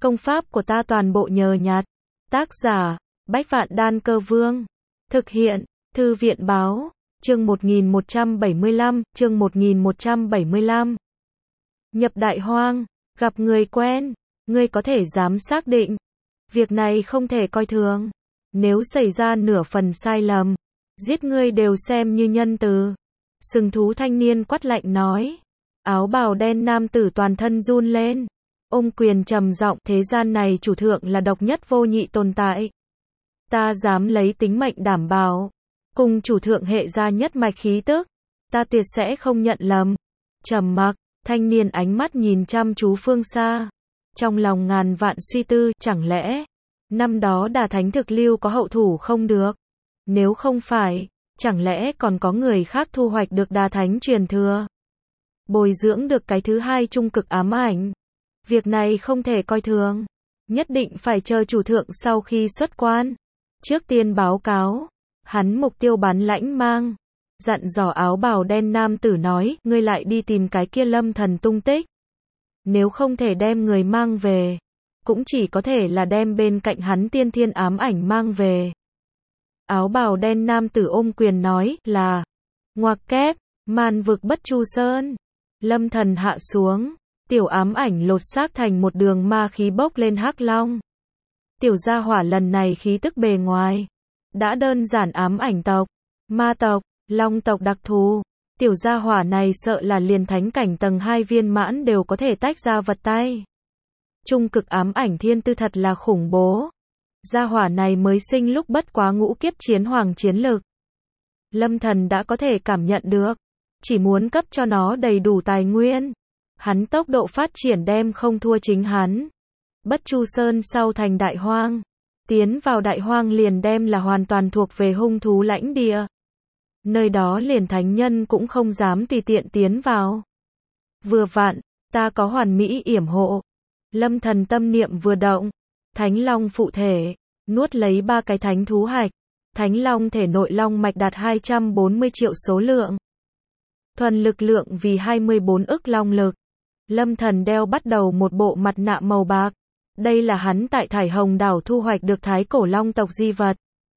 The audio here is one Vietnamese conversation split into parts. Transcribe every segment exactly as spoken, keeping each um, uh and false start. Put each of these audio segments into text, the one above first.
Công pháp của ta toàn bộ nhờ nhặt. Tác giả, Bách Vạn Đan Cơ Vương. Thực hiện, Thư viện Báo. Chương một nghìn một trăm bảy mươi lăm, chương một nghìn một trăm bảy mươi lăm. Nhập Đại Hoang, gặp người quen, ngươi có thể dám xác định. Việc này không thể coi thường. Nếu xảy ra nửa phần sai lầm, giết ngươi đều xem như nhân từ. Sừng thú thanh niên quát lạnh nói. Áo bào đen nam tử toàn thân run lên. Ôm quyền trầm giọng, thế gian này chủ thượng là độc nhất vô nhị tồn tại. Ta dám lấy tính mệnh đảm bảo. Cùng chủ thượng hệ ra nhất mạch khí tức. Ta tuyệt sẽ không nhận lầm. Trầm mặc, thanh niên ánh mắt nhìn chăm chú phương xa. Trong lòng ngàn vạn suy tư, chẳng lẽ năm đó Đà Thánh thực lưu có hậu thủ không được? Nếu không phải, chẳng lẽ còn có người khác thu hoạch được Đà Thánh truyền thừa? Bồi dưỡng được cái thứ hai trung cực ám ảnh. Việc này không thể coi thường. Nhất định phải chờ chủ thượng sau khi xuất quan. Trước tiên báo cáo. Hắn mục tiêu bắn lãnh mang. Dặn dò áo bào đen nam tử nói, ngươi lại đi tìm cái kia Lâm Thần tung tích. Nếu không thể đem người mang về, cũng chỉ có thể là đem bên cạnh hắn tiên thiên ám ảnh mang về. Áo bào đen nam tử ôm quyền nói, là, ngoặc kép, màn vực Bất Chu Sơn. Lâm Thần hạ xuống, tiểu ám ảnh lột xác thành một đường ma khí bốc lên hắc long. Tiểu gia hỏa lần này khí tức bề ngoài, đã đơn giản ám ảnh tộc, ma tộc, long tộc đặc thù. Tiểu gia hỏa này sợ là liền thánh cảnh tầng hai viên mãn đều có thể tách ra vật tay. Trung cực ám ảnh thiên tư thật là khủng bố. Gia hỏa này mới sinh lúc bất quá ngũ kiếp chiến hoàng chiến lực. Lâm Thần đã có thể cảm nhận được. Chỉ muốn cấp cho nó đầy đủ tài nguyên. Hắn tốc độ phát triển đem không thua chính hắn. Bất Chu Sơn sau thành Đại Hoang. Tiến vào Đại Hoang liền đem là hoàn toàn thuộc về hung thú lãnh địa. Nơi đó liền thánh nhân cũng không dám tùy tiện tiến vào. Vừa vặn, ta có hoàn mỹ yểm hộ. Lâm Thần tâm niệm vừa động. Thánh Long phụ thể, nuốt lấy ba cái thánh thú hạch. Thánh Long thể nội long mạch đạt hai trăm bốn mươi triệu số lượng. Thuần lực lượng vì hai mươi bốn ức long lực. Lâm Thần đeo bắt đầu một bộ mặt nạ màu bạc. Đây là hắn tại Thải Hồng đảo thu hoạch được thái cổ long tộc di vật.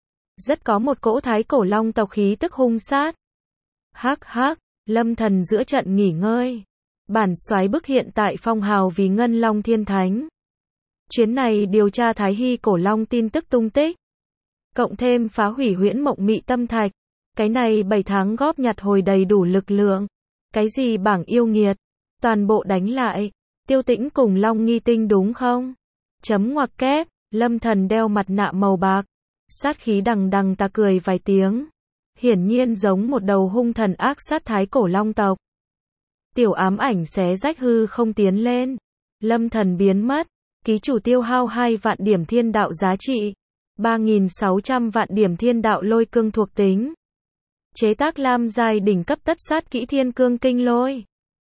Rất có một cỗ thái cổ long tộc khí tức hung sát. Hắc hắc, Lâm Thần giữa trận nghỉ ngơi. Bản soái bức hiện tại phong hào vì Ngân Long Thiên Thánh. Chuyến này điều tra Thái Hy cổ long tin tức tung tích. Cộng thêm phá hủy huyễn mộng mị tâm thạch. Cái này bảy tháng góp nhặt hồi đầy đủ lực lượng. Cái gì bảng yêu nghiệt. Toàn bộ đánh lại. Tiêu Tĩnh cùng Long Nghi Tinh đúng không? Chấm ngoặc kép. Lâm Thần đeo mặt nạ màu bạc. Sát khí đằng đằng ta cười vài tiếng. Hiển nhiên giống một đầu hung thần ác sát thái cổ long tộc. Tiểu ám ảnh xé rách hư không tiến lên. Lâm Thần biến mất. Ký chủ tiêu hao hai vạn điểm thiên đạo giá trị. ba nghìn sáu trăm vạn điểm thiên đạo lôi cương thuộc tính. Chế tác lam giai đỉnh cấp tất sát kỹ thiên cương kinh lôi.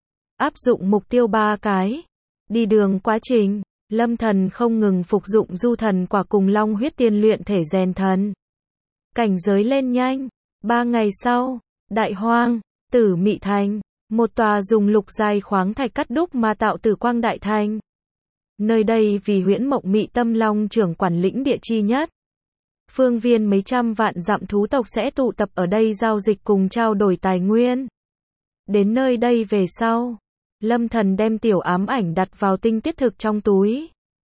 Áp dụng mục tiêu ba cái. Đi đường quá trình. Lâm Thần không ngừng phục dụng du thần quả cùng long huyết tiên luyện thể rèn thần. Cảnh giới lên nhanh. Ba ngày sau, Đại Hoang, Tử Mị Thành, một tòa dùng lục giai khoáng thạch cắt đúc mà tạo Tử Quang Đại Thành. Nơi đây vì huyễn mộng mị tâm long trưởng quản lĩnh địa chi nhất. Phương viên mấy trăm vạn dặm thú tộc sẽ tụ tập ở đây giao dịch cùng trao đổi tài nguyên. Đến nơi đây về sau, Lâm Thần đem tiểu ám ảnh đặt vào tinh tiết thực trong túi.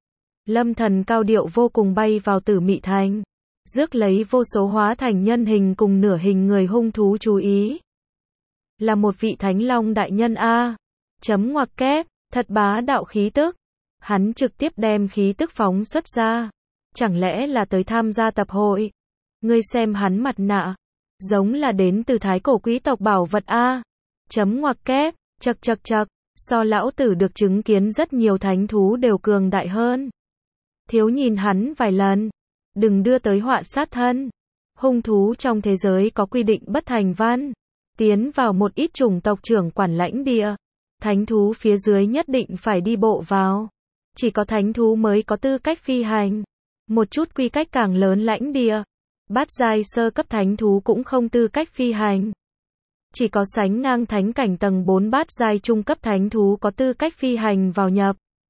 Lâm Thần cao điệu vô cùng bay vào Tử Mị Thành. Rước lấy vô số hóa thành nhân hình cùng nửa hình người hung thú chú ý. Là một vị thánh long đại nhân A. Chấm ngoặc kép, thật bá đạo khí tức. Hắn trực tiếp đem khí tức phóng xuất ra. Chẳng lẽ là tới tham gia tập hội? Ngươi xem hắn mặt nạ. Giống là đến từ thái cổ quý tộc bảo vật A. Chấm ngoặc kép, chật chật chật. So lão tử được chứng kiến rất nhiều thánh thú đều cường đại hơn. Thiếu nhìn hắn vài lần. Đừng đưa tới họa sát thân. Hung thú trong thế giới có quy định bất thành văn. Tiến vào một ít chủng tộc trưởng quản lãnh địa. Thánh thú phía dưới nhất định phải đi bộ vào. Chỉ có thánh thú mới có tư cách phi hành. Một chút quy cách càng lớn lãnh địa. Bát giai sơ cấp thánh thú cũng không tư cách phi hành. Chỉ có sánh ngang thánh cảnh tầng bốn bát giai trung cấp thánh thú có tư cách phi hành vào nhập.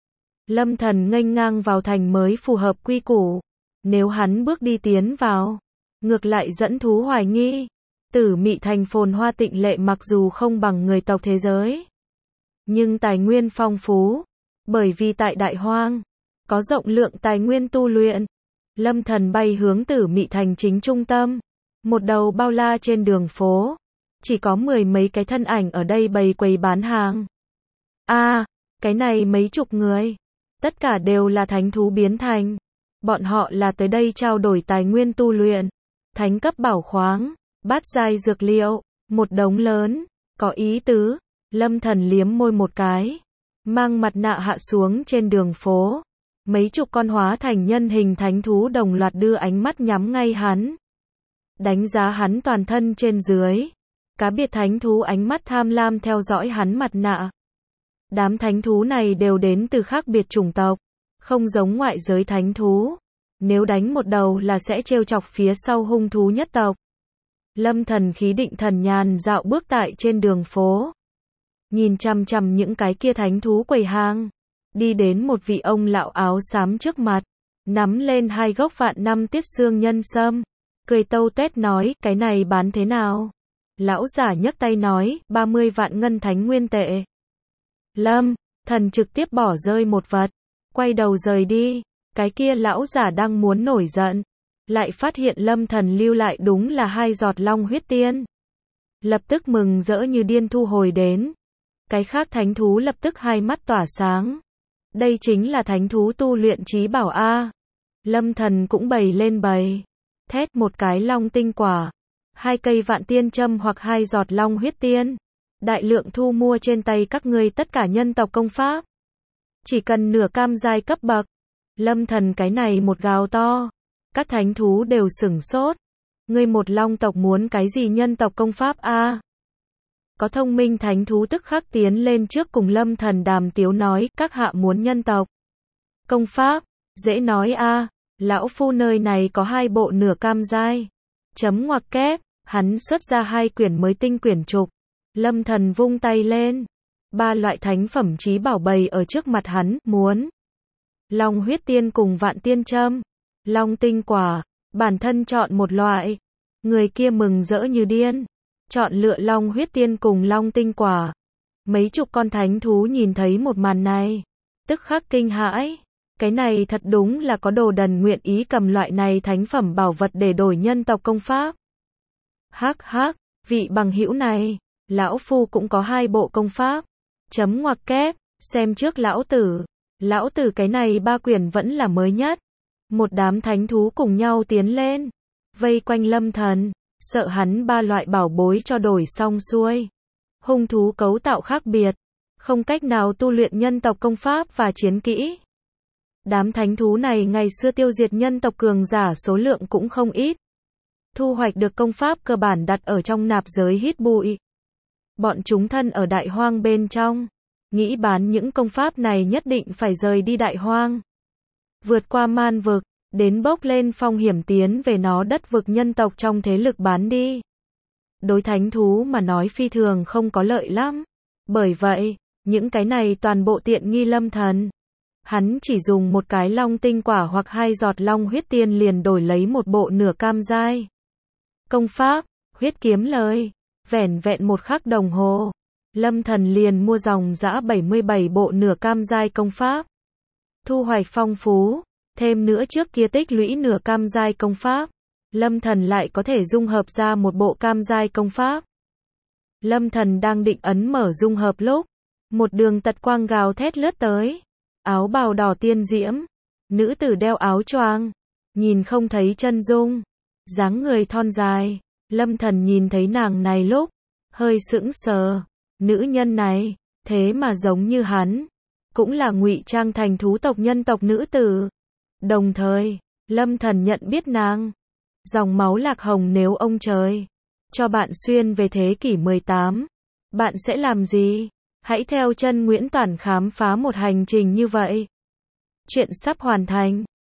Lâm Thần nghênh ngang vào thành mới phù hợp quy củ. Nếu hắn bước đi tiến vào, ngược lại dẫn thú hoài nghi. Tử Mị thành phồn hoa tịnh lệ mặc dù không bằng người tộc thế giới, nhưng tài nguyên phong phú, bởi vì tại Đại Hoang có rộng lượng tài nguyên tu luyện. Lâm Thần bay hướng Tử Mị thành chính trung tâm, một đầu bao la trên đường phố, chỉ có mười mấy cái thân ảnh ở đây bày quầy bán hàng. A, à, cái này mấy chục người, tất cả đều là thánh thú biến thành. Bọn họ là tới đây trao đổi tài nguyên tu luyện, thánh cấp bảo khoáng, bát giai dược liệu, một đống lớn, có ý tứ. Lâm Thần liếm môi một cái, mang mặt nạ hạ xuống trên đường phố. Mấy chục con hóa thành nhân hình thánh thú đồng loạt đưa ánh mắt nhắm ngay hắn, đánh giá hắn toàn thân trên dưới. Cá biệt thánh thú ánh mắt tham lam theo dõi hắn mặt nạ. Đám thánh thú này đều đến từ khác biệt chủng tộc, không giống ngoại giới thánh thú. Nếu đánh một đầu là sẽ trêu chọc phía sau hung thú nhất tộc. Lâm Thần khí định thần nhàn dạo bước tại trên đường phố, nhìn chằm chằm những cái kia thánh thú quầy hàng. Đi đến một vị ông lão áo xám trước mặt, nắm lên hai gốc vạn năm tiết xương nhân sâm, cười tâu tuét nói, cái này bán thế nào? Lão giả nhấc tay nói, ba mươi vạn ngân thánh nguyên tệ. Lâm Thần trực tiếp bỏ rơi một vật, quay đầu rời đi. Cái kia lão giả đang muốn nổi giận, lại phát hiện Lâm Thần lưu lại đúng là hai giọt long huyết tiên. Lập tức mừng rỡ như điên thu hồi đến. Cái khác thánh thú lập tức hai mắt tỏa sáng. Đây chính là thánh thú tu luyện trí bảo A. Lâm Thần cũng bày lên bày. Thét một cái long tinh quả, hai cây vạn tiên châm hoặc hai giọt long huyết tiên. Đại lượng thu mua trên tay các ngươi tất cả nhân tộc công pháp. Chỉ cần nửa cam giai cấp bậc. Lâm Thần cái này một gào to. Các thánh thú đều sửng sốt. Ngươi một long tộc muốn cái gì nhân tộc công pháp A? Có thông minh thánh thú tức khắc tiến lên trước cùng Lâm Thần đàm tiếu nói, các hạ muốn nhân tộc công pháp, dễ nói A. Lão phu nơi này có hai bộ nửa cam giai. Chấm ngoặc kép, hắn xuất ra hai quyển mới tinh quyển trục. Lâm Thần vung tay lên. Ba loại thánh phẩm chí bảo bày ở trước mặt hắn, muốn long huyết tiên cùng vạn tiên châm, long tinh quả, bản thân chọn một loại. Người kia mừng rỡ như điên, chọn lựa long huyết tiên cùng long tinh quả. Mấy chục con thánh thú nhìn thấy một màn này, tức khắc kinh hãi. Cái này thật đúng là có đồ đần nguyện ý cầm loại này thánh phẩm bảo vật để đổi nhân tộc công pháp. Hắc hắc, vị bằng hữu này, lão phu cũng có hai bộ công pháp. Chấm ngoặc kép, xem trước lão tử. Lão tử cái này ba quyển vẫn là mới nhất. Một đám thánh thú cùng nhau tiến lên, vây quanh Lâm Thần, sợ hắn ba loại bảo bối cho đổi xong xuôi. Hung thú cấu tạo khác biệt, không cách nào tu luyện nhân tộc công pháp và chiến kỹ. Đám thánh thú này ngày xưa tiêu diệt nhân tộc cường giả số lượng cũng không ít. Thu hoạch được công pháp cơ bản đặt ở trong nạp giới hít bụi. Bọn chúng thân ở Đại Hoang bên trong, nghĩ bán những công pháp này nhất định phải rời đi Đại Hoang. Vượt qua man vực, đến bốc lên phong hiểm tiến về nó đất vực nhân tộc trong thế lực bán đi. Đối thánh thú mà nói phi thường không có lợi lắm. Bởi vậy, những cái này toàn bộ tiện nghi Lâm Thần. Hắn chỉ dùng một cái long tinh quả hoặc hai giọt long huyết tiên liền đổi lấy một bộ nửa cam giai công pháp, huyết kiếm lời. Vẻn vẹn một khắc đồng hồ, Lâm Thần liền mua dòng dã bảy mươi bảy bộ nửa cam giai công pháp. Thu hoạch phong phú, thêm nữa trước kia tích lũy nửa cam giai công pháp, Lâm Thần lại có thể dung hợp ra một bộ cam giai công pháp. Lâm Thần đang định ấn mở dung hợp lúc, một đường tật quang gào thét lướt tới. Áo bào đỏ tiên diễm, nữ tử đeo áo choàng, nhìn không thấy chân dung, dáng người thon dài. Lâm Thần nhìn thấy nàng này lúc, hơi sững sờ. Nữ nhân này, thế mà giống như hắn, cũng là ngụy trang thành thú tộc nhân tộc nữ tử. Đồng thời, Lâm Thần nhận biết nàng. Dòng máu lạc hồng, nếu ông trời cho bạn xuyên về thế kỷ mười tám, bạn sẽ làm gì? Hãy theo chân Nguyễn Toản khám phá một hành trình như vậy. Chuyện sắp hoàn thành.